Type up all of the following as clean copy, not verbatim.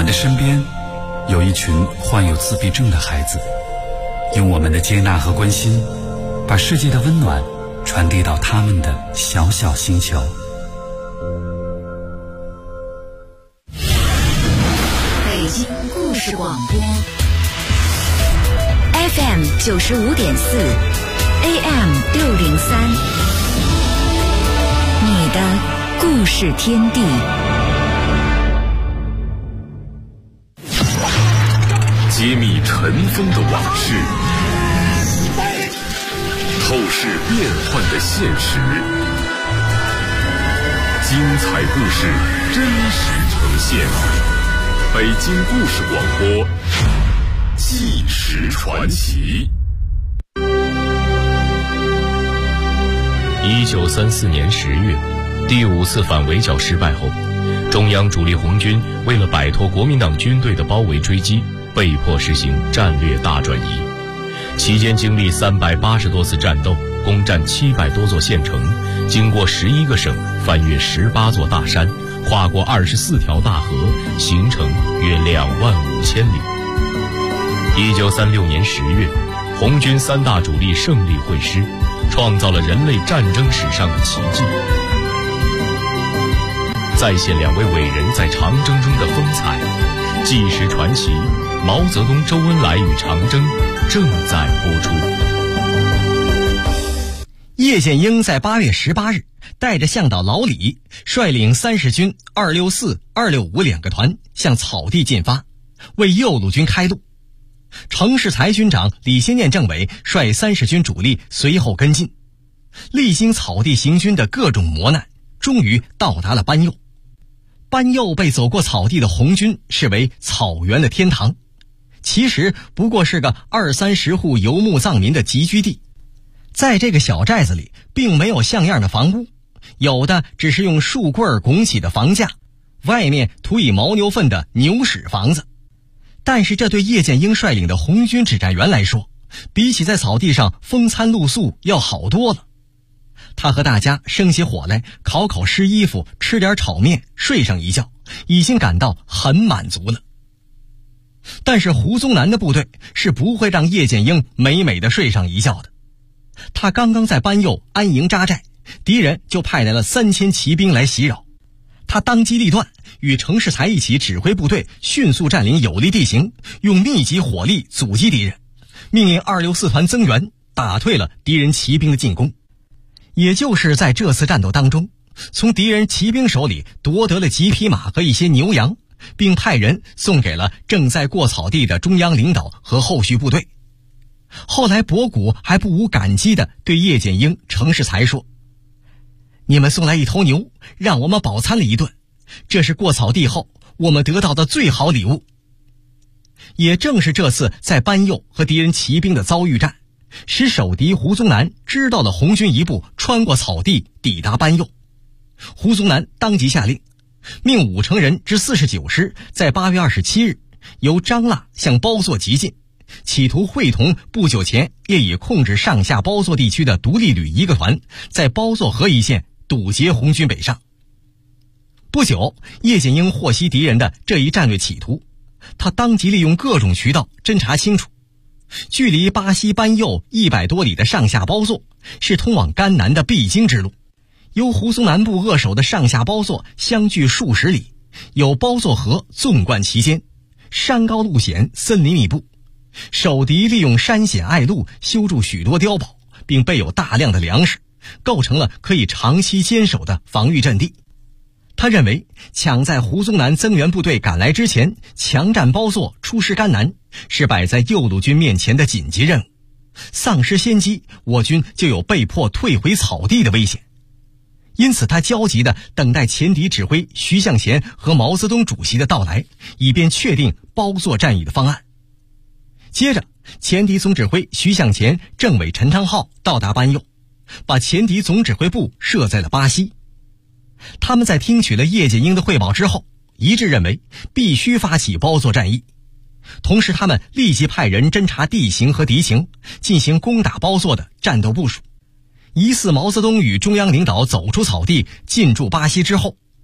们的身边有一群患有自闭症的孩子，用我们的接纳和关心，把世界的温暖传递到他们的小小星球。 北京故事广播 FM 95.4 AM 603，你的故事天地。 揭秘尘封的往事，透视变幻的现实，精彩故事真实呈现。北京故事广播，纪实传奇。 1934年10月，第5次反围剿失败后，中央主力红军为了摆脱国民党军队的包围追击，被迫实行战略大转移。期间经历380多次战斗，攻占700多座县城，经过11个省，翻越18座大山，跨过24条大河，行程约25000里。1936年10月，红军3大主力胜利会师，创造了人类战争史上的奇迹。再现2位伟人在长征中的风采，纪实传奇毛泽东、周恩来与长征正在播出。 叶剑英在8月18日带着向导老李，率领30军264、265 2个团向草地进发，为右路军开路。程世才军长、李先念政委率30军主力随后跟进。历经草地行军的各种磨难，终于到达了班右。班右被走过草地的红军视为草原的天堂，其实不过是个20-30户游牧藏民的集居地。在这个小寨子里，并没有像样的房屋，有的只是用树棍拱起的房架，外面涂以牦牛粪的牛屎房子。但是这对叶剑英率领的红军指战员来说，比起在草地上风餐露宿要好多了。他和大家生起火来，烤湿衣服，吃点炒面，睡上一觉，已经感到很满足了。但是胡宗南的部队是不会让叶剑英美美的睡上一觉的。他刚刚在班右安营扎寨，敌人就派来了3000骑兵来袭扰。他当机立断，与程世才一起指挥部队迅速占领有利地形，用密集火力阻击敌人，命令264团增援，打退了敌人骑兵的进攻。也就是在这次战斗当中，从敌人骑兵手里夺得了几匹马和一些牛羊，并派人送给了正在过草地的中央领导和后续部队。后来博古还不无感激地对叶剑英、程世才说：“你们送来1头牛，让我们饱餐了一顿，这是过草地后我们得到的最好礼物。”也正是这次在班右和敌人骑兵的遭遇战，使守敌胡宗南知道了红军一部穿过草地抵达班右。胡宗南当即下令，命5成人之49师在8月27日由张腊向包座急进，企图会同不久前也已控制上下包座地区的独立旅1个团，在包座河一线堵截红军北上。不久，叶剑英获悉敌人的这一战略企图，他当即利用各种渠道侦查清楚，距离巴西班右100多里的上下包座是通往甘南的必经之路，由胡宗南部扼守的上下包座相距数十里，有包座河纵贯其间，山高路险，森林密布。守敌利用山险隘路修筑许多碉堡，并备有大量的粮食，构成了可以长期坚守的防御阵地。他认为抢在胡宗南增援部队赶来之前强占包座出师甘南，是摆在右路军面前的紧急任务，丧失先机，我军就有被迫退回草地的危险。因此他焦急地等待前敌指挥徐向前和毛泽东主席的到来，以便确定包座战役的方案。接着，前敌总指挥徐向前、政委陈昌浩到达班右，把前敌总指挥部设在了巴西。他们在听取了叶剑英的汇报之后，一致认为必须发起包座战役。同时他们立即派人侦察地形和敌情，进行攻打包座的战斗部署。疑似毛泽东与中央领导走出草地进驻巴西之后，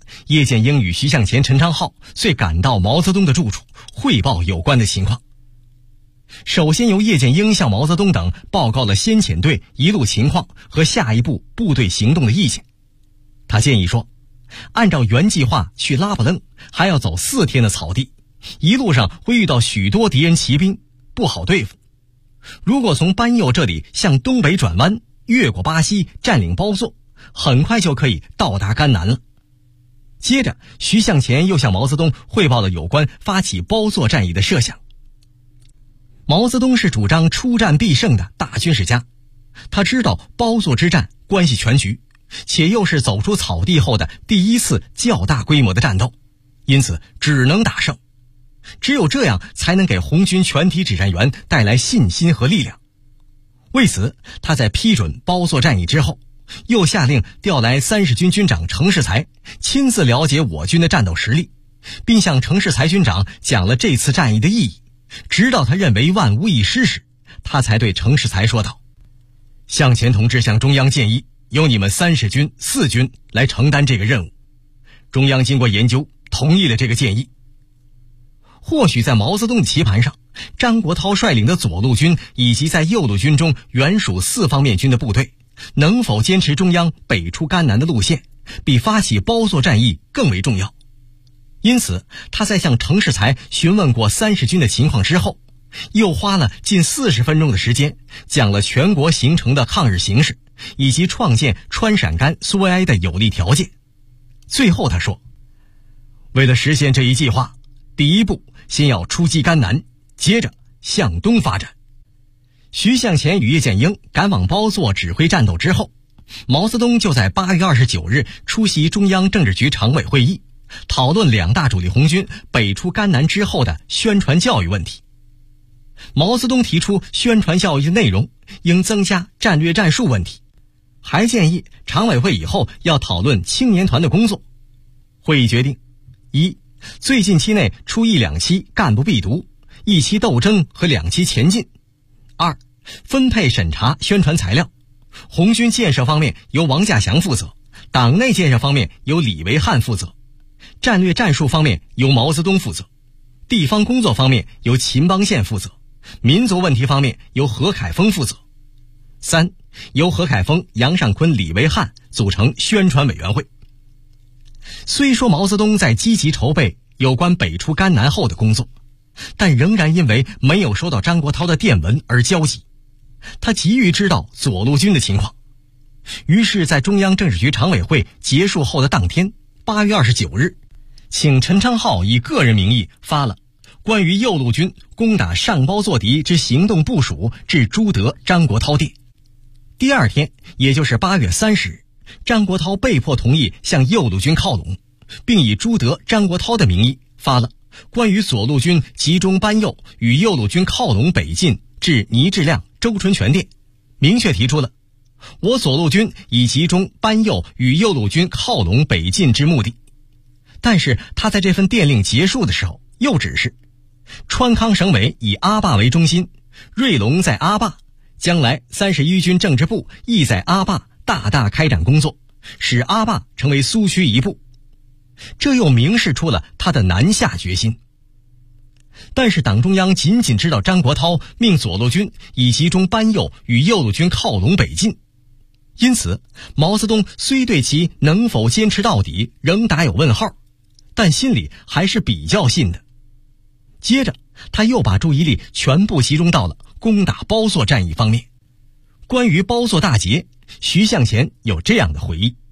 叶剑英与徐向前、陈昌浩遂赶到毛泽东的住处，汇报有关的情况。首先由叶剑英向毛泽东等报告了先遣队一路情况和下一步部队行动的意见。他建议说，按照原计划去拉卜楞还要走4天的草地，一路上会遇到许多敌人骑兵，不好对付。如果从班右这里向东北转弯，越过巴西，占领包座，很快就可以到达甘南了。接着徐向前又向毛泽东汇报了有关发起包座战役的设想。毛泽东是主张出战必胜的大军事家，他知道包座之战关系全局，且又是走出草地后的第一次较大规模的战斗，因此只能打胜。只有这样才能给红军全体指战员带来信心和力量。为此，他在批准包座战役之后，又下令调来30军军长程世才亲自了解我军的战斗实力，并向程世才军长讲了这次战役的意义。直到他认为万无一失时，他才对程世才说道：向前同志向中央建议，由你们30军、4军来承担这个任务。中央经过研究，同意了这个建议。或许在毛泽东的棋盘上，张国焘率领的左路军以及在右路军中原属4方面军的部队，能否坚持中央北出甘南的路线，比发起包座战役更为重要。因此，他在向程世才询问过30军的情况之后，又花了近40分钟的时间，讲了全国形成的抗日形势，以及创建川陕甘苏维埃的有利条件。最后他说，为了实现这一计划，第一步先要出击甘南，接着向东发展。徐向前与叶剑英赶往包座指挥战斗之后，毛泽东就在8月29日出席中央政治局常委会议，讨论2大主力红军北出甘南之后的宣传教育问题。毛泽东提出宣传教育的内容应增加战略战术问题，还建议常委会以后要讨论青年团的工作。会议决定：一、最近期内出1、2期干部必读，1期斗争和2期前进。2、分配审查宣传材料，红军建设方面由王稼祥负责，党内建设方面由李维汉负责，战略战术方面由毛泽东负责，地方工作方面由秦邦宪负责，民族问题方面由何凯丰负责。3、由何凯丰、杨尚昆、李维汉组成宣传委员会。虽说毛泽东在积极筹备有关北出甘南后的工作，但仍然因为没有收到张国焘的电文而焦急。他急于知道左路军的情况，于是在中央政治局常委会结束后的当天8月29日，请陈昌浩以个人名义发了关于右路军攻打上包座敌之行动部署至朱德、张国焘电。第二天，也就是8月30日，张国焘被迫同意向右路军靠拢，并以朱德、张国焘的名义发了关于左路军集中班右与右路军靠拢北进至倪志亮、周纯全电，明确提出了我左路军以集中班右与右路军靠拢北进之目的。但是他在这份电令结束的时候又指示，川康省委以阿坝为中心，瑞龙在阿坝，将来31军政治部亦在阿坝大大开展工作，使阿坝成为苏区一部。这又明示出了他的南下决心。但是党中央仅仅知道张国焘命左路军以集中班右与右路军靠拢北进，因此毛泽东虽对其能否坚持到底仍打有问号，但心里还是比较信的。接着他又把注意力全部集中到了攻打包座战役方面。关于包座大捷，徐向前有这样的回忆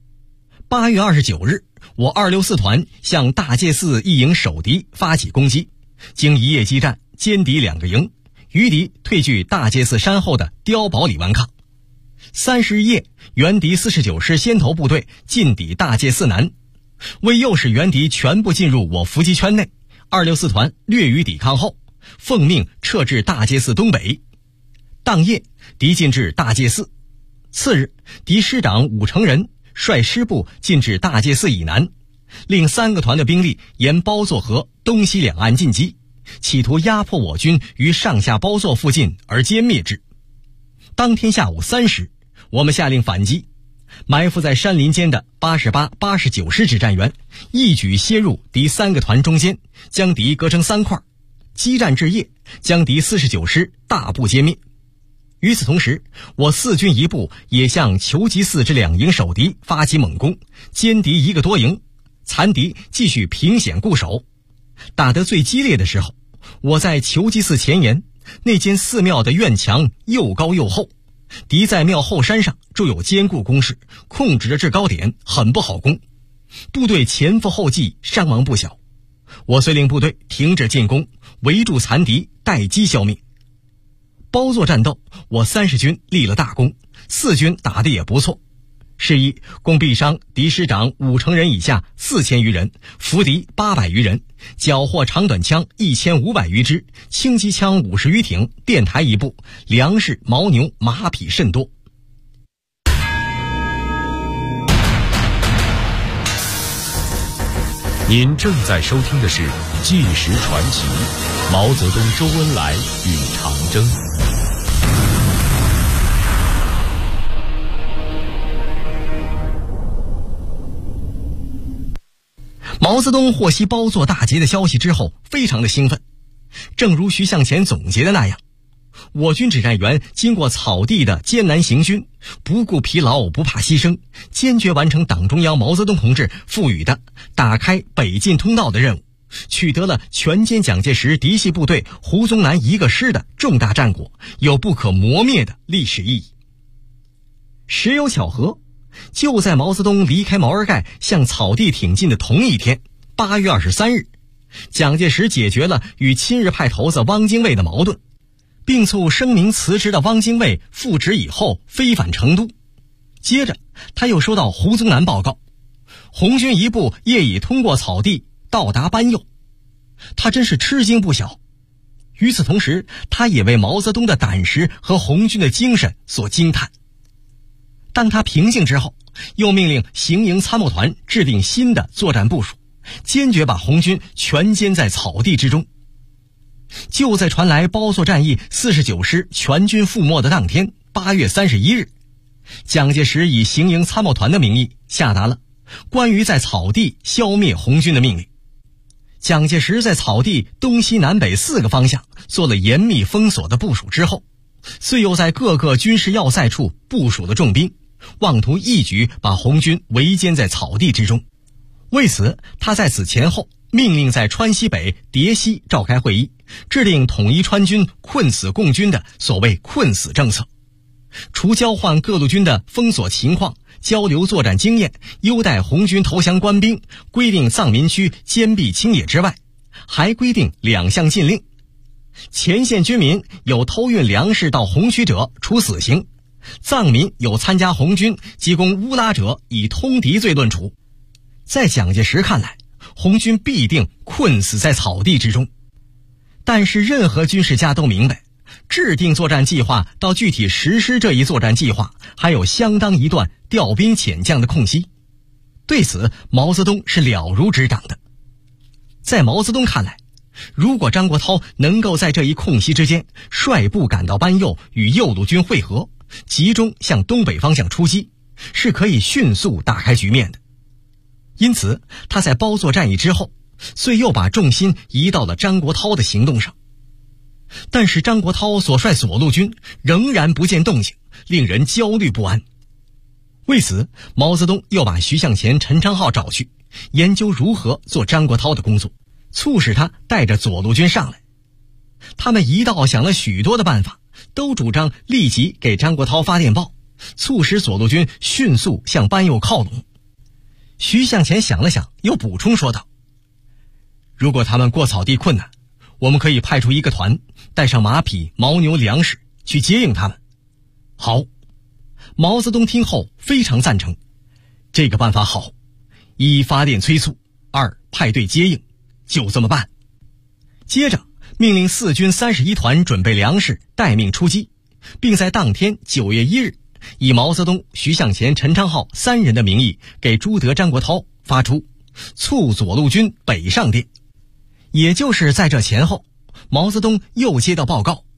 ：8月29日，我264团向大界寺一营守敌发起攻击，经一夜激战，歼敌2个营，余敌退据大界寺山后的碉堡里顽抗。30日夜，原敌49师先头部队进抵大界寺南，为诱使原敌全部进入我伏击圈内，264团略予抵抗后，奉命撤至大界寺东北。当夜，敌进至大界寺。次日，敌师长武成仁率师部进至大界寺以南，令3个团的兵力沿包座河东西两岸进击，企图压迫我军于上下包座附近而歼灭之。当天下午3时，我们下令反击， 埋伏在山林间的88、89师指战员一举切入敌3个团中间，将敌割成3块，激战至夜，将敌49师大部歼灭。与此同时，我4军一部也向求吉寺之2营守敌发起猛攻，歼敌1个多营，残敌继续凭险固守。打得最激烈的时候，我在求吉寺前沿那间寺庙的院墙又高又厚，敌在庙后山上筑有坚固工事，控制着制高点，很不好攻，部队前赴后继，伤亡不小。我遂令部队停止进攻，围住残敌，待机消灭。包座战斗，我30军立了大功，4军打得也不错。是一，共毙伤敌师长5成人以下4000余人，俘敌800余人，缴获长短枪1500余支，轻机枪50余挺，电台1部，粮食、牦牛、马匹甚多。 您正在收听的是《纪实传奇》，毛泽东、周恩来与长征。 毛泽东获悉包座大捷的消息之后，非常的兴奋。正如徐向前总结的那样，我军指战员经过草地的艰难行军，不顾疲劳，不怕牺牲，坚决完成党中央毛泽东同志赋予的打开北进通道的任务，取得了全歼蒋介石嫡系部队胡宗南1个师的重大战果，有不可磨灭的历史意义。实有巧合，就在毛泽东离开毛尔盖向草地挺进的同一天，8月23日，蒋介石解决了与亲日派头子汪精卫的矛盾，并促声明辞职的汪精卫复职以后飞返成都。接着他又收到胡宗南报告，红军一部业已通过草地到达班右，他真是吃惊不小。与此同时，他也为毛泽东的胆识和红军的精神所惊叹。当他平静之后，又命令行营参谋团制定新的作战部署，坚决把红军全歼在草地之中。就在传来包座战役49师全军覆没的当天，8月31日，蒋介石以行营参谋团的名义下达了关于在草地消灭红军的命令。蒋介石在草地东西南北4个方向做了严密封锁的部署之后，遂又在各个军事要塞处部署了重兵，妄图一举把红军围歼在草地之中。为此，他在此前后命令在川西北、蝶西召开会议，制定统一川军困死共军的所谓困死政策。除交换各路军的封锁情况、交流作战经验、优待红军投降官兵、规定藏民区坚壁清野之外，还规定2项禁令：前线军民有偷运粮食到红区者处死刑，藏民有参加红军及攻乌拉者以通敌罪论处。在蒋介石看来，红军必定困死在草地之中。但是任何军事家都明白，制定作战计划到具体实施这一作战计划还有相当一段调兵遣将的空隙。对此，毛泽东是了如指掌的。在毛泽东看来，如果张国焘能够在这一空隙之间率部赶到班右与右路军会合，集中向东北方向出击，是可以迅速打开局面的。因此，他在包座战役之后，遂又把重心移到了张国焘的行动上。但是张国焘所率左路军仍然不见动静，令人焦虑不安。为此，毛泽东又把徐向前、陈昌浩找去，研究如何做张国焘的工作，促使他带着左路军上来。他们一道想了许多的办法，都主张立即给张国焘发电报，促使左路军迅速向班右靠拢。徐向前想了想，又补充说道：如果他们过草地困难，我们可以派出1个团，带上马匹、牦牛、粮食去接应他们。好，毛泽东听后非常赞成，这个办法好：1发电催促，2派队接应，就这么办。接着命令4军31团准备粮食，待命出击，并在当天9月1日以毛泽东、徐向前、陈昌浩3人的名义给朱德、张国焘发出促左路军北上电。也就是在这前后，毛泽东又接到报告，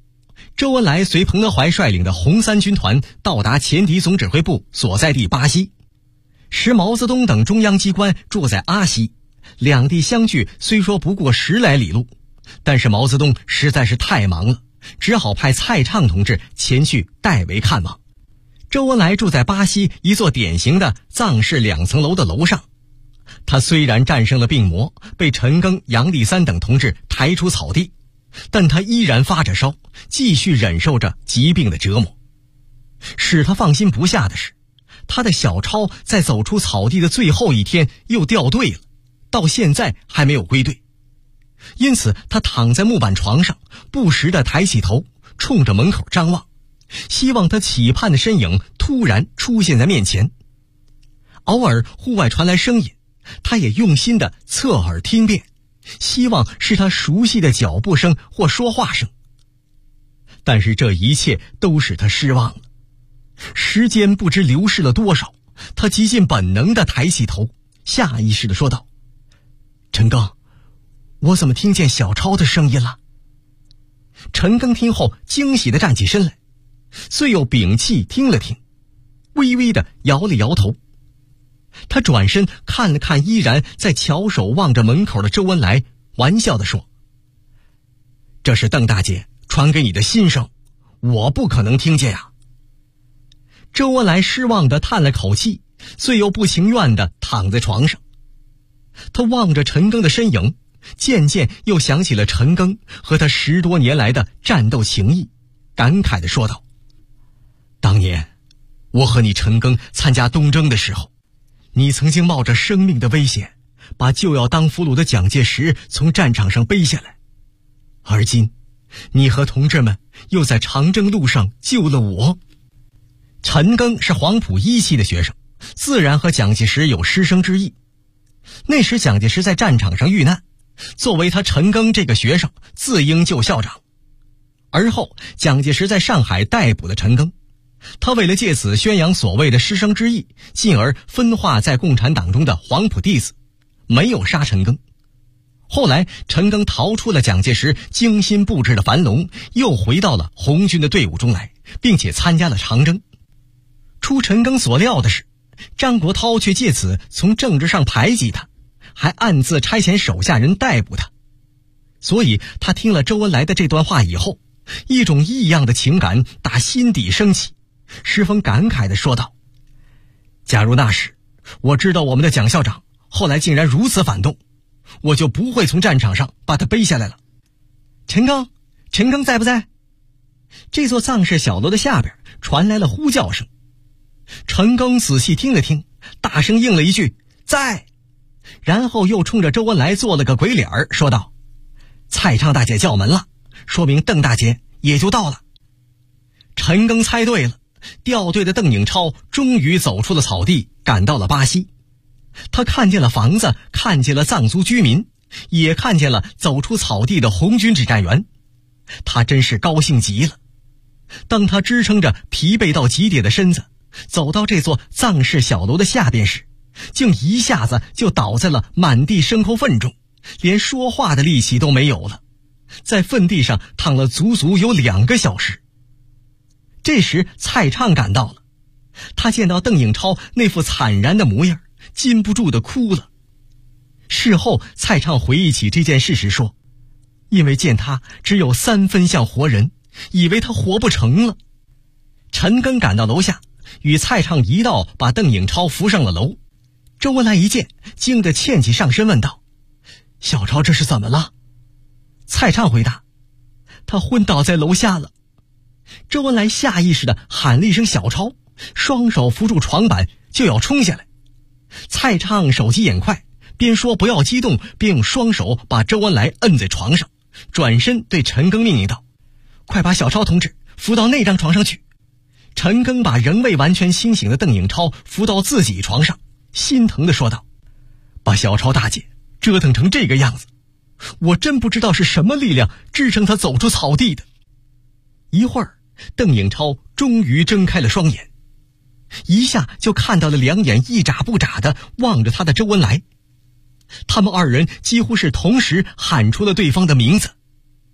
周恩来随彭德怀率领的红三军团到达前敌总指挥部所在地巴西，时毛泽东等中央机关住在阿西，两地相距虽说不过10来里路，但是毛泽东实在是太忙了，只好派蔡畅同志前去代为看望。周恩来住在巴西一座典型的藏式2层楼的楼上，他虽然战胜了病魔，被陈赓、杨立三等同志抬出草地，但他依然发着烧，继续忍受着疾病的折磨。使他放心不下的是，他的小抄在走出草地的最后一天又掉队了，到现在还没有归队。因此他躺在木板床上，不时地抬起头，冲着门口张望，希望他期盼的身影突然出现在面前。偶尔户外传来声音，他也用心地侧耳听遍，希望是他熟悉的脚步声或说话声。但是这一切都使他失望了。时间不知流逝了多少，他极尽本能地抬起头，下意识地说道：陈赓，我怎么听见小抄的声音了？陈赓听后惊喜地站起身来，遂又屏气听了听，微微地摇了摇头。他转身看了看依然在翘首望着门口的周恩来，玩笑地说：这是邓大姐传给你的心声，我不可能听见呀。周恩来失望地叹了口气，遂又不情愿地躺在床上。他望着陈赓的身影，渐渐又想起了陈赓和他10多年来的战斗情谊，感慨地说道：当年我和你陈赓参加东征的时候，你曾经冒着生命的危险，把就要当俘虏的蒋介石从战场上背下来，而今你和同志们又在长征路上救了我。陈赓是黄埔1期的学生，自然和蒋介石有师生之谊。那时蒋介石在战场上遇难，作为他陈赓这个学生自应救校长。而后蒋介石在上海逮捕了陈赓，他为了借此宣扬所谓的师生之谊，进而分化在共产党中的黄埔弟子，没有杀陈赓。后来陈赓逃出了蒋介石精心布置的樊笼，又回到了红军的队伍中来，并且参加了长征。出陈赓所料的是，张国焘却借此从政治上排挤他，还暗自差遣手下人逮捕他。所以他听了周恩来的这段话以后，一种异样的情感打心底升起，十分感慨地说道：假如那时我知道我们的蒋校长后来竟然如此反动，我就不会从战场上把他背下来了。陈赓在不在？这座藏式小楼的下边传来了呼叫声。陈赓仔细听了听，大声应了一句在，然后又冲着周恩来做了个鬼脸说道：蔡畅大姐叫门了，说明邓大姐也就到了。陈赓猜对了，掉队的邓颖超终于走出了草地，赶到了巴西。他看见了房子，看见了藏族居民，也看见了走出草地的红军指战员，他真是高兴极了。当他支撑着疲惫到极点的身子走到这座藏式小楼的下边时，竟一下子就倒在了满地牲口粪中，连说话的力气都没有了，在粪地上躺了足足有2个小时。这时蔡畅赶到了，他见到邓颖超那副惨然的模样，禁不住地哭了。事后蔡畅回忆起这件事时说，因为见他只有3分像活人，以为他活不成了。陈赓赶到楼下，与蔡畅一道把邓颖超扶上了楼。周恩来一见，惊得欠起上身问道：小超这是怎么了？蔡畅回答：他昏倒在楼下了。周恩来下意识地喊了一声小超，双手扶住床板就要冲下来。蔡畅手疾眼快，边说不要激动，边用双手把周恩来摁在床上，转身对陈赓命令道：快把小超同志扶到那张床上去。陈赓把仍未完全清醒的邓颖超扶到自己床上，心疼地说道：把小超大姐折腾成这个样子，我真不知道是什么力量支撑他走出草地的。一会儿，邓颖超终于睁开了双眼，一下就看到了两眼一眨不眨地望着他的周恩来。他们2人几乎是同时喊出了对方的名字。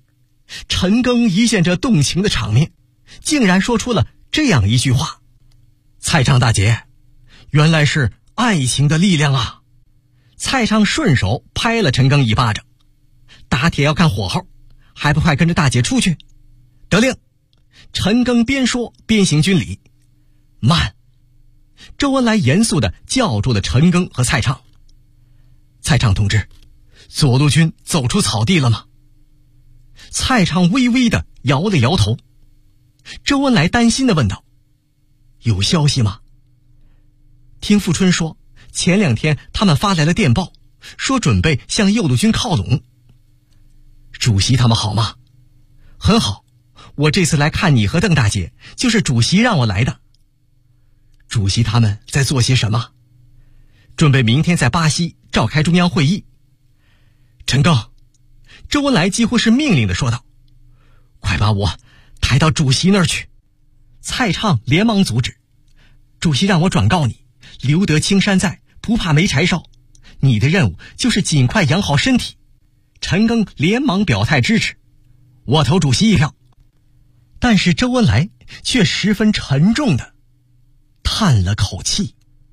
陈庚一见这动情的场面，竟然说出了这样一句话：蔡畅大姐，原来是爱情的力量啊！蔡畅顺手拍了陈庚一巴掌，打铁要看火候，还不快跟着大姐出去？得令！陈庚边说边行军礼。慢！周恩来严肃地叫住了陈庚和蔡畅。蔡畅同志，左路军走出草地了吗？蔡畅微微地摇了摇头。周恩来担心地问道：有消息吗？听富春说，前2天他们发来了电报，说准备向右路军靠拢。主席他们好吗？很好，我这次来看你和邓大姐，就是主席让我来的。主席他们在做些什么？准备明天在巴西召开中央会议。陈庚，周恩来几乎是命令地说道：快把我抬到主席那儿去。蔡畅连忙阻止：主席让我转告你，留得青山在，不怕没柴烧，你的任务就是尽快养好身体。陈庚连忙表态支持：我投主席一票。但是周恩来却十分沉重地叹了口气。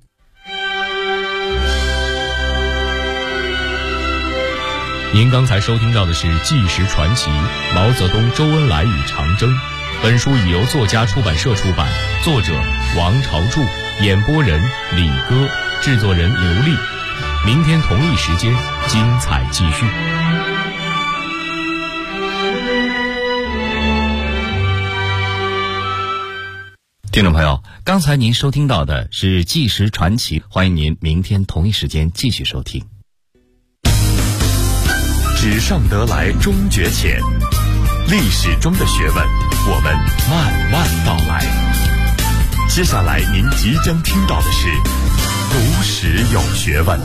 您刚才收听到的是《纪实传奇：毛泽东、周恩来与长征》。本书已由作家出版社出版，作者王朝柱，演播人李歌，制作人刘丽。明天同一时间，精彩继续。 听众朋友，刚才您收听到的是《纪实传奇》，欢迎您明天同一时间继续收听。 纸上得来终觉浅，历史中的学问，我们慢慢道来。接下来您即将听到的是读史有学问。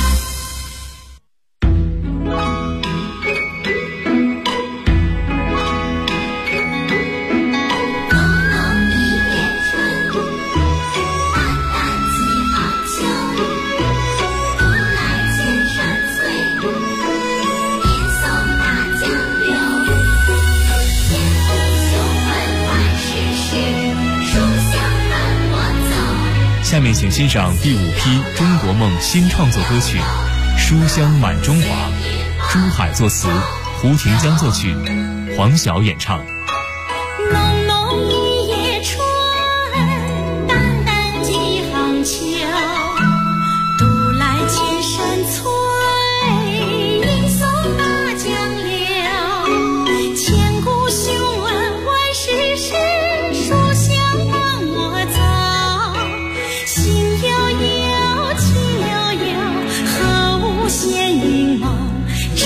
下面请欣赏第5批中国梦新创作歌曲《书香满中华》，朱海作词，胡廷江作曲，黄晓演唱。 浓浓一夜春，淡淡几行秋，独来千山翠，吟诵大江流，千古雄文万世事，书香伴我走。心悠悠，情悠悠，何无闲云梦中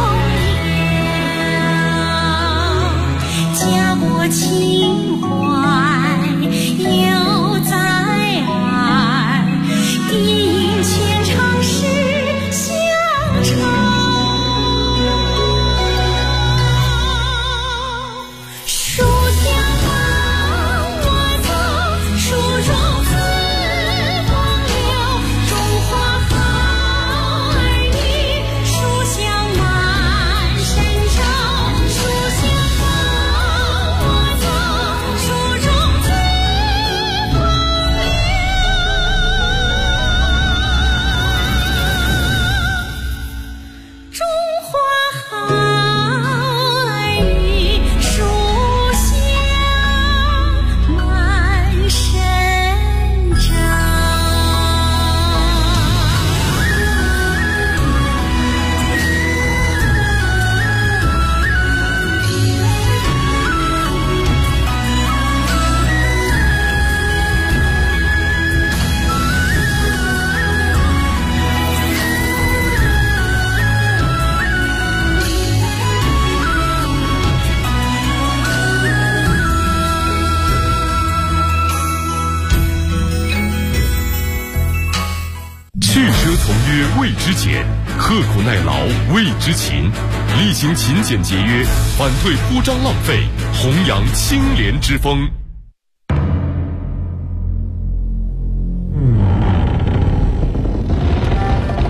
有？家国情怀犹在耳，低吟千场诗乡愁。书香伴我走，书中自风流，中华好儿女，书香满神州。书香伴我走，书中自风流，中华好儿女，书香满神州。 去车从约谓之俭，刻苦耐劳谓之勤。厉行勤俭节约，反对铺张浪费，弘扬清廉之风。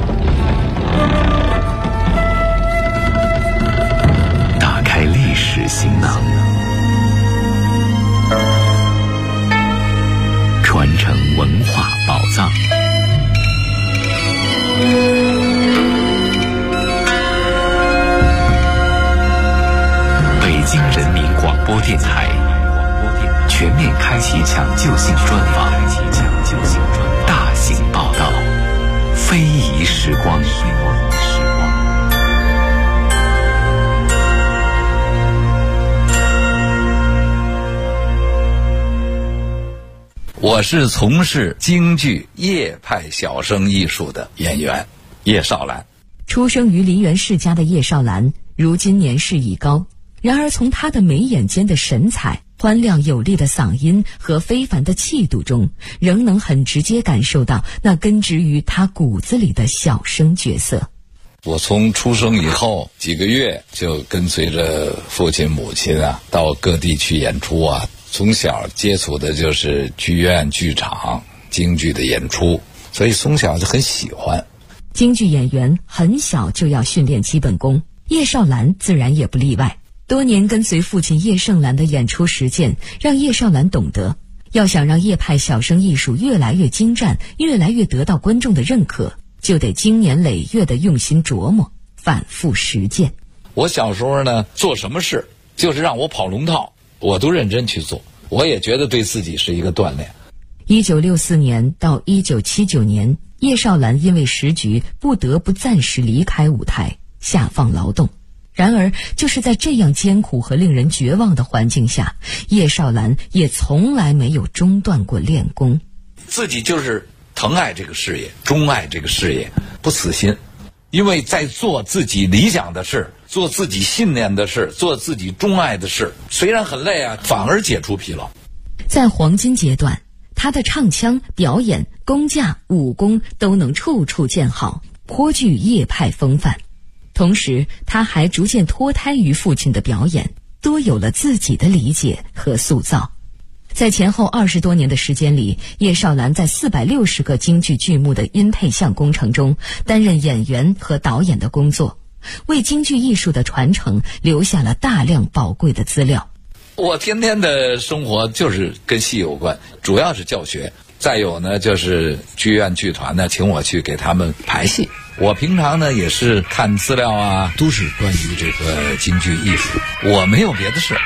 打开历史播电台全面开启抢救性专访，大型报道，非遗时光。 我是从事京剧叶派小生艺术的演员叶绍兰。 出生于梨园世家的叶绍兰，如今年事已高，然而从他的眉眼间的神采、欢亮有力的嗓音和非凡的气度中，仍能很直接感受到那根植于他骨子里的小生角色。 我从出生以后几个月就跟随着父亲母亲到各地去演出从小接触的就是剧院剧场京剧的演出，所以从小就很喜欢。 京剧演员很小就要训练基本功，叶绍兰自然也不例外。多年跟随父亲叶盛兰的演出实践，让叶绍兰懂得，要想让叶派小生艺术越来越精湛，越来越得到观众的认可，就得经年累月的用心琢磨，反复实践。 我小时候呢，做什么事就是让我跑龙套，我都认真去做，我也觉得对自己是一个锻炼。 1964年到1979年，叶绍兰因为时局不得不暂时离开舞台，下放劳动。然而就是在这样艰苦和令人绝望的环境下，叶绍兰也从来没有中断过练功。 自己就是疼爱这个事业，钟爱这个事业，不死心。因为在做自己理想的事，做自己信念的事，做自己钟爱的事，虽然很累反而解除疲劳。 在黄金阶段，他的唱腔、表演、功架、武功都能处处见好，颇具叶派风范。同时他还逐渐脱胎于父亲的表演，多有了自己的理解和塑造。在前后20多年的时间里，叶绍兰在460个京剧剧目的音配像工程中担任演员和导演的工作，为京剧艺术的传承留下了大量宝贵的资料。 我天天的生活就是跟戏有关，主要是教学，再有呢就是剧院剧团呢请我去给他们排戏。我平常呢也是看资料都是关于这个京剧艺术，我没有别的事。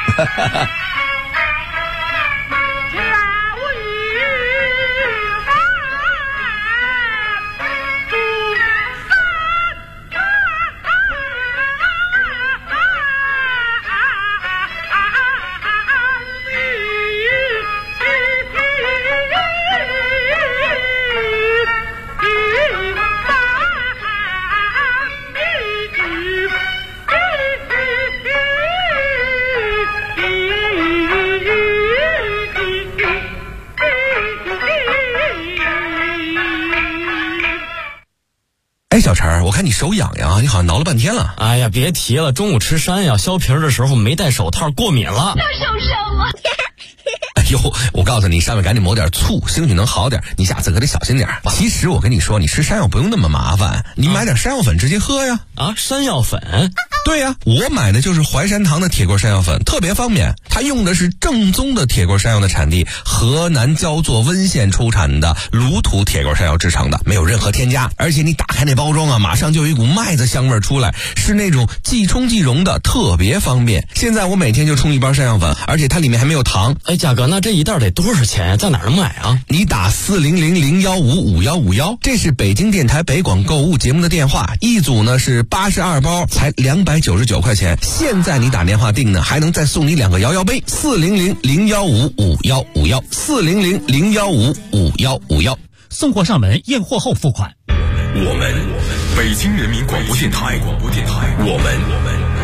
小陈，我看你手痒痒，你好像挠了半天了。 哎呀，别提了，中午吃山药削皮的时候没戴手套，过敏了。 那受伤了。 哎呦，我告诉你，上面赶紧抹点醋，兴许能好点。你下次可得小心点。其实我跟你说，你吃山药不用那么麻烦，你买点山药粉直接喝呀。 山药粉？ 对呀，我买的就是淮山堂的铁棍山药粉，特别方便。它用的是正宗的铁棍山药的产地河南焦作温县出产的卤土铁棍山药制成的，没有任何添加。而且你打开那包装马上就有一股麦子香味出来，是那种即冲即溶的，特别方便。现在我每天就冲一包山药粉，而且它里面还没有糖。 哎，价格那这一袋得多少钱呀？在哪儿能买啊？ 你打400-015-5151，这是北京电台北广购物节目的电话，一组呢是82包，才299块钱。现在你打电话订呢，还能再送你2个摇摇杯。400-015-5151，400-015-5151， 送货上门，验货后付款。 我们北京人民广播电台，我们